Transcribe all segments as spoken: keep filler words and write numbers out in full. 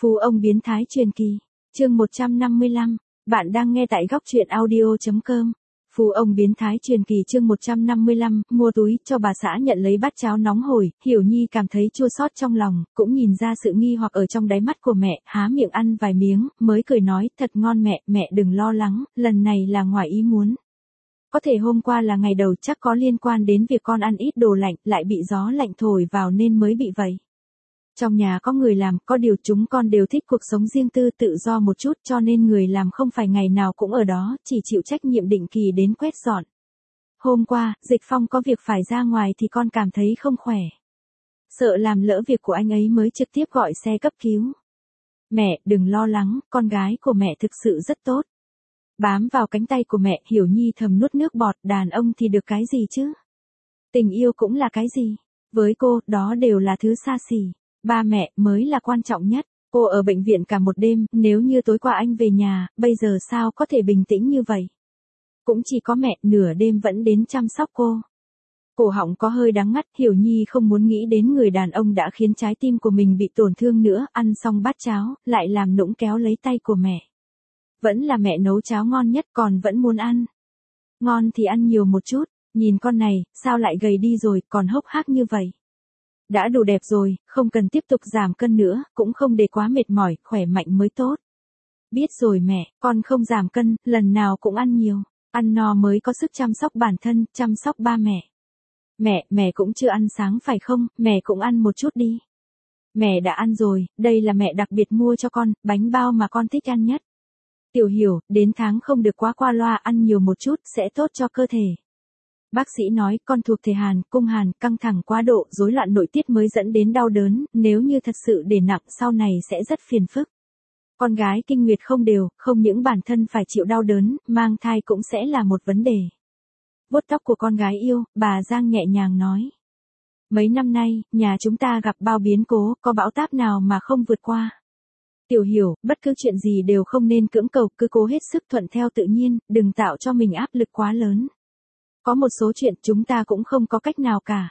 Phú ông biến thái truyền kỳ, chương một trăm năm mươi lăm, bạn đang nghe tại góc truyện audio.com. Phú ông biến thái truyền kỳ chương một trăm năm mươi lăm, mua túi cho bà xã nhận lấy bát cháo nóng hổi, Hiểu Nhi cảm thấy chua xót trong lòng, cũng nhìn ra sự nghi hoặc ở trong đáy mắt của mẹ, há miệng ăn vài miếng, mới cười nói, thật ngon mẹ, mẹ đừng lo lắng, lần này là ngoài ý muốn. Có thể hôm qua là ngày đầu chắc có liên quan đến việc con ăn ít đồ lạnh, lại bị gió lạnh thổi vào nên mới bị vậy. Trong nhà có người làm, có điều chúng con đều thích cuộc sống riêng tư tự do một chút cho nên người làm không phải ngày nào cũng ở đó, chỉ chịu trách nhiệm định kỳ đến quét dọn. Hôm qua, Dịch Phong có việc phải ra ngoài thì con cảm thấy không khỏe. Sợ làm lỡ việc của anh ấy mới trực tiếp gọi xe cấp cứu. Mẹ, đừng lo lắng, con gái của mẹ thực sự rất tốt. Bám vào cánh tay của mẹ, Hiểu Nhi thầm nuốt nước bọt, đàn ông thì được cái gì chứ? Tình yêu cũng là cái gì? Với cô, đó đều là thứ xa xỉ. Ba mẹ mới là quan trọng nhất. Cô ở bệnh viện cả một đêm, nếu như tối qua anh về nhà, bây giờ sao có thể bình tĩnh như vậy? Cũng chỉ có mẹ nửa đêm vẫn đến chăm sóc cô. Cổ họng có hơi đắng ngắt, Hiểu Nhi không muốn nghĩ đến người đàn ông đã khiến trái tim của mình bị tổn thương nữa, ăn xong bát cháo, lại làm nũng kéo lấy tay của mẹ. Vẫn là mẹ nấu cháo ngon nhất còn vẫn muốn ăn. Ngon thì ăn nhiều một chút, nhìn con này, sao lại gầy đi rồi, còn hốc hác như vậy. Đã đủ đẹp rồi, không cần tiếp tục giảm cân nữa, cũng không để quá mệt mỏi, khỏe mạnh mới tốt. Biết rồi mẹ, con không giảm cân, lần nào cũng ăn nhiều, ăn no mới có sức chăm sóc bản thân, chăm sóc ba mẹ. Mẹ, mẹ cũng chưa ăn sáng phải không, mẹ cũng ăn một chút đi. Mẹ đã ăn rồi, đây là mẹ đặc biệt mua cho con, bánh bao mà con thích ăn nhất. Tiểu Hiểu, đến tháng không được quá qua loa, ăn nhiều một chút, sẽ tốt cho cơ thể. Bác sĩ nói con thuộc thể hàn, cung hàn, căng thẳng quá độ, rối loạn nội tiết mới dẫn đến đau đớn, nếu như thật sự để nặng sau này sẽ rất phiền phức. Con gái kinh nguyệt không đều, không những bản thân phải chịu đau đớn, mang thai cũng sẽ là một vấn đề. Vuốt tóc của con gái yêu, bà Giang nhẹ nhàng nói. Mấy năm nay, nhà chúng ta gặp bao biến cố, có bão táp nào mà không vượt qua. Tiểu Hiểu, bất cứ chuyện gì đều không nên cưỡng cầu, cứ cố hết sức thuận theo tự nhiên, đừng tạo cho mình áp lực quá lớn. Có một số chuyện chúng ta cũng không có cách nào cả.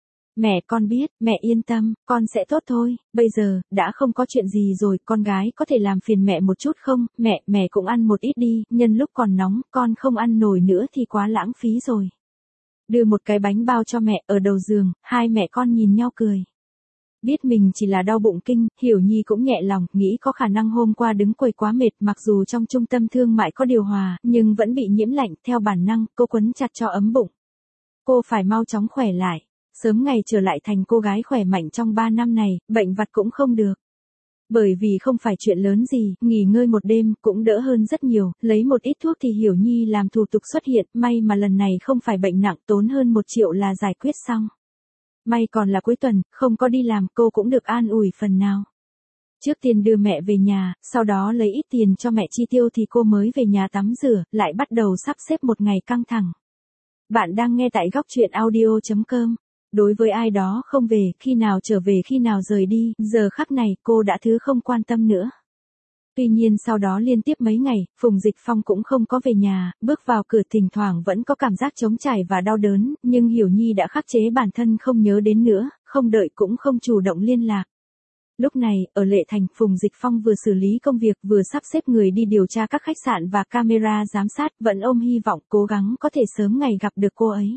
Mẹ con biết, mẹ yên tâm, con sẽ tốt thôi, bây giờ, đã không có chuyện gì rồi, con gái có thể làm phiền mẹ một chút không, mẹ, mẹ cũng ăn một ít đi, nhân lúc còn nóng, con không ăn nổi nữa thì quá lãng phí rồi. Đưa một cái bánh bao cho mẹ ở đầu giường, hai mẹ con nhìn nhau cười. Biết mình chỉ là đau bụng kinh, Hiểu Nhi cũng nhẹ lòng, nghĩ có khả năng hôm qua đứng quầy quá mệt, mặc dù trong trung tâm thương mại có điều hòa, nhưng vẫn bị nhiễm lạnh, theo bản năng, cô quấn chặt cho ấm bụng. Cô phải mau chóng khỏe lại, sớm ngày trở lại thành cô gái khỏe mạnh trong ba năm này, bệnh vặt cũng không được. Bởi vì không phải chuyện lớn gì, nghỉ ngơi một đêm cũng đỡ hơn rất nhiều, lấy một ít thuốc thì Hiểu Nhi làm thủ tục xuất hiện, may mà lần này không phải bệnh nặng, tốn hơn một triệu là giải quyết xong. May còn là cuối tuần, không có đi làm, cô cũng được an ủi phần nào. Trước tiên đưa mẹ về nhà, sau đó lấy ít tiền cho mẹ chi tiêu thì cô mới về nhà tắm rửa, lại bắt đầu sắp xếp một ngày căng thẳng. Bạn đang nghe tại góc truyện audio.com. Đối với ai đó không về, khi nào trở về khi nào rời đi, giờ khắc này cô đã thứ không quan tâm nữa. Tuy nhiên sau đó liên tiếp mấy ngày, Phùng Dịch Phong cũng không có về nhà, bước vào cửa thỉnh thoảng vẫn có cảm giác trống trải và đau đớn, nhưng Hiểu Nhi đã khắc chế bản thân không nhớ đến nữa, không đợi cũng không chủ động liên lạc. Lúc này, ở Lệ Thành, Phùng Dịch Phong vừa xử lý công việc vừa sắp xếp người đi điều tra các khách sạn và camera giám sát, vẫn ôm hy vọng cố gắng có thể sớm ngày gặp được cô ấy.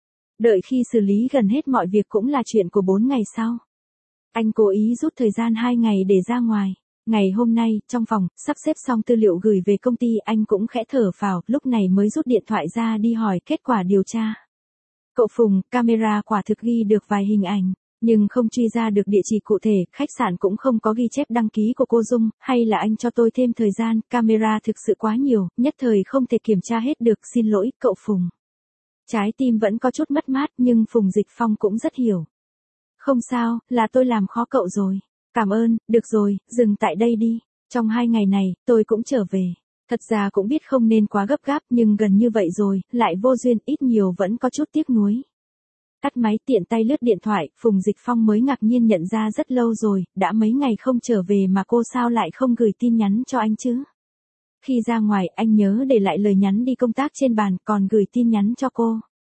Đợi khi xử lý gần hết mọi việc cũng là chuyện của bốn ngày sau. Anh cố ý rút thời gian hai ngày để ra ngoài. Ngày hôm nay, trong phòng, sắp xếp xong tư liệu gửi về công ty, anh cũng khẽ thở phào, lúc này mới rút điện thoại ra đi hỏi kết quả điều tra. Cậu Phùng, camera quả thực ghi được vài hình ảnh, nhưng không truy ra được địa chỉ cụ thể, khách sạn cũng không có ghi chép đăng ký của cô Dung, hay là anh cho tôi thêm thời gian, camera thực sự quá nhiều, nhất thời không thể kiểm tra hết được, xin lỗi, cậu Phùng. Trái tim vẫn có chút mất mát, nhưng Phùng Dịch Phong cũng rất hiểu. Không sao, là tôi làm khó cậu rồi. Cảm ơn, được rồi, dừng tại đây đi. Trong hai ngày này, tôi cũng trở về. Thật ra cũng biết không nên quá gấp gáp, nhưng gần như vậy rồi, lại vô duyên, ít nhiều vẫn có chút tiếc nuối. Tắt máy tiện tay lướt điện thoại, Phùng Dịch Phong mới ngạc nhiên nhận ra rất lâu rồi, đã mấy ngày không trở về mà cô sao lại không gửi tin nhắn cho anh chứ? Khi ra ngoài, anh nhớ để lại lời nhắn đi công tác trên bàn, còn gửi tin nhắn cho cô.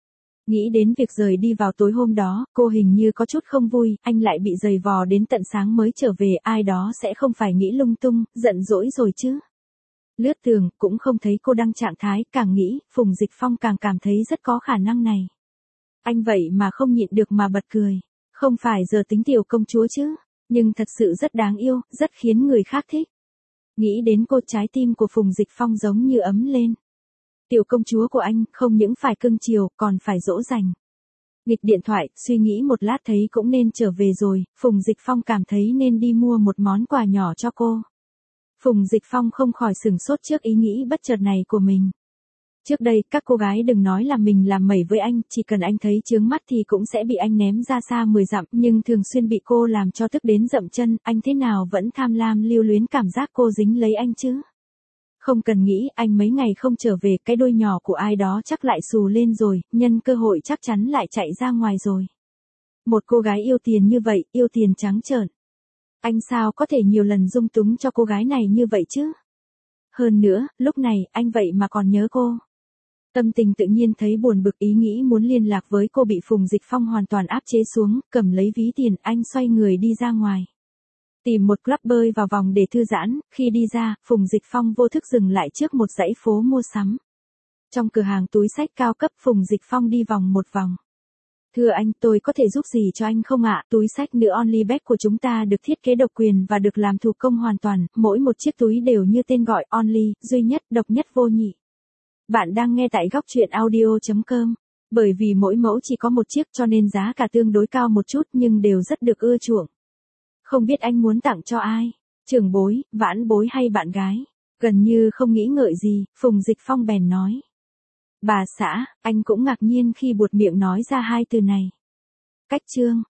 Nghĩ đến việc rời đi vào tối hôm đó, cô hình như có chút không vui, anh lại bị giày vò đến tận sáng mới trở về, ai đó sẽ không phải nghĩ lung tung, giận dỗi rồi chứ. Lướt tường, cũng không thấy cô đăng trạng thái, càng nghĩ, Phùng Dịch Phong càng cảm thấy rất có khả năng này. Anh vậy mà không nhịn được mà bật cười. Không phải giờ tính tiểu công chúa chứ, nhưng thật sự rất đáng yêu, rất khiến người khác thích. Nghĩ đến cô, trái tim của Phùng Dịch Phong giống như ấm lên. Tiểu công chúa của anh, không những phải cưng chiều, còn phải dỗ dành. Nghịch điện thoại, suy nghĩ một lát thấy cũng nên trở về rồi, Phùng Dịch Phong cảm thấy nên đi mua một món quà nhỏ cho cô. Phùng Dịch Phong không khỏi sửng sốt trước ý nghĩ bất chợt này của mình. Trước đây, các cô gái đừng nói là mình làm mẩy với anh, chỉ cần anh thấy chướng mắt thì cũng sẽ bị anh ném ra xa mười dặm, nhưng thường xuyên bị cô làm cho tức đến dậm chân, anh thế nào vẫn tham lam lưu luyến cảm giác cô dính lấy anh chứ. Không cần nghĩ, anh mấy ngày không trở về, cái đuôi nhỏ của ai đó chắc lại xù lên rồi, nhân cơ hội chắc chắn lại chạy ra ngoài rồi. Một cô gái yêu tiền như vậy, yêu tiền trắng trợn. Anh sao có thể nhiều lần dung túng cho cô gái này như vậy chứ? Hơn nữa, lúc này, anh vậy mà còn nhớ cô. Tâm tình tự nhiên thấy buồn bực, ý nghĩ muốn liên lạc với cô bị Phùng Dịch Phong hoàn toàn áp chế xuống, cầm lấy ví tiền, anh xoay người đi ra ngoài. Tìm một club bơi vào vòng để thư giãn, khi đi ra, Phùng Dịch Phong vô thức dừng lại trước một dãy phố mua sắm. Trong cửa hàng túi xách cao cấp, Phùng Dịch Phong đi vòng một vòng. Thưa anh, tôi có thể giúp gì cho anh không ạ? Túi xách nữ Only Bag của chúng ta được thiết kế độc quyền và được làm thủ công hoàn toàn, mỗi một chiếc túi đều như tên gọi, Only, duy nhất, độc nhất vô nhị. Bạn đang nghe tại góc truyện audio chấm com. Bởi vì mỗi mẫu chỉ có một chiếc cho nên giá cả tương đối cao một chút nhưng đều rất được ưa chuộng. Không biết anh muốn tặng cho ai? Trưởng bối, vãn bối hay bạn gái? Gần như không nghĩ ngợi gì, Phùng Dịch Phong bèn nói. Bà xã, anh cũng ngạc nhiên khi buột miệng nói ra hai từ này. Cách chương.